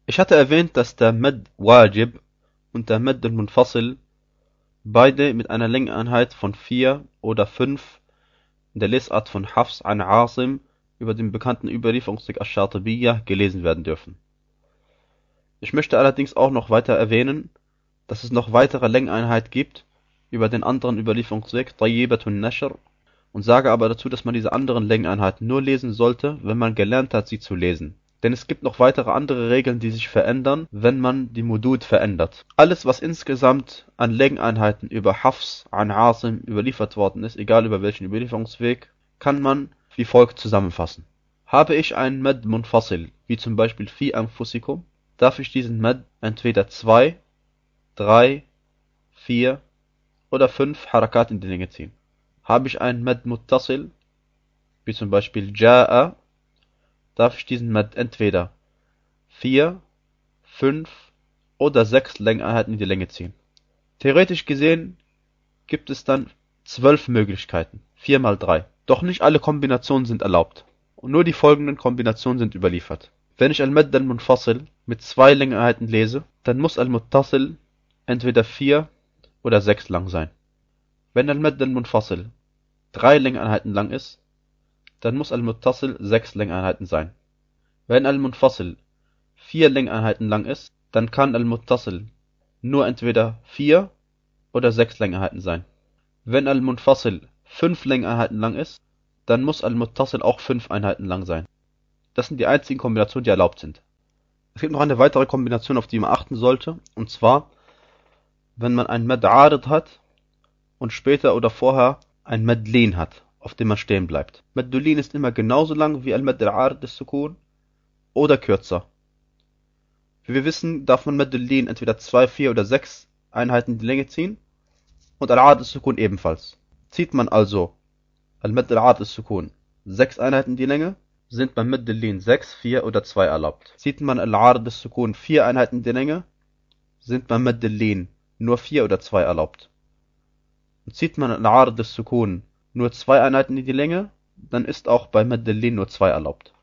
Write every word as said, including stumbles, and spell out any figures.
Ich hatte erwähnt, dass der Mad Wajib und der Mad al-Munfasil beide mit einer Längeneinheit von vier oder fünf in der Lesart von Hafs an Asim über den bekannten Überlieferungsweg Ash-Shatibiyyah gelesen werden dürfen. Ich möchte allerdings auch noch weiter erwähnen, dass es noch weitere Längeneinheit gibt über den anderen Überlieferungsweg Tayyibatun Nashr und sage aber dazu, dass man diese anderen Längeneinheiten nur lesen sollte, wenn man gelernt hat, sie zu lesen. Denn es gibt noch weitere andere Regeln, die sich verändern, wenn man die Mudud verändert. Alles, was insgesamt an Längeneinheiten über Hafs an Asim überliefert worden ist, egal über welchen Überlieferungsweg, kann man wie folgt zusammenfassen. Habe ich einen Mad Munfasil, wie zum Beispiel Fi Anfusikum, darf ich diesen Mad entweder zwei, drei, vier oder fünf Harakat in die Länge ziehen. Habe ich einen Mad Muttasil, wie zum Beispiel Ja'a, darf ich diesen Mad entweder vier, fünf oder sechs Längeneinheiten in die Länge ziehen. Theoretisch gesehen gibt es dann zwölf Möglichkeiten, vier mal drei. Doch nicht alle Kombinationen sind erlaubt. Und nur die folgenden Kombinationen sind überliefert. Wenn ich Al-Mad al-Munfasil mit zwei Längeneinheiten lese, dann muss Al-Muttasil entweder vier oder sechs lang sein. Wenn Al-Mad al-Munfasil drei Längeneinheiten lang ist, dann muss Al-Muttasil sechs Längeneinheiten sein. Wenn Al-Munfasil vier Längeneinheiten lang ist, dann kann Al-Muttasil nur entweder vier oder sechs Längeneinheiten sein. Wenn Al-Munfasil fünf Längeneinheiten lang ist, dann muss Al-Muttasil auch fünf Einheiten lang sein. Das sind die einzigen Kombinationen, die erlaubt sind. Es gibt noch eine weitere Kombination, auf die man achten sollte, und zwar, wenn man ein Mad Arid hat und später oder vorher ein Mad Lin hat, auf dem man stehen bleibt. Mad Lin ist immer genauso lang wie Al-Mad al-Arid des Sukun oder kürzer. Wie wir wissen, darf man Mad Lin entweder zwei, vier oder sechs Einheiten in die Länge ziehen und Al-Arid des Sukun ebenfalls. Zieht man also Al-Mad al-Arid des Sukun sechs Einheiten in die Länge, sind beim Mad Lin sechs, vier oder zwei erlaubt. Zieht man Al-Arid des Sukun vier Einheiten in die Länge, sind beim Mad Lin nur vier oder zwei erlaubt. Und zieht man Al-Arid des Sukun nur zwei Einheiten in die Länge, dann ist auch bei Mad Lin nur zwei erlaubt.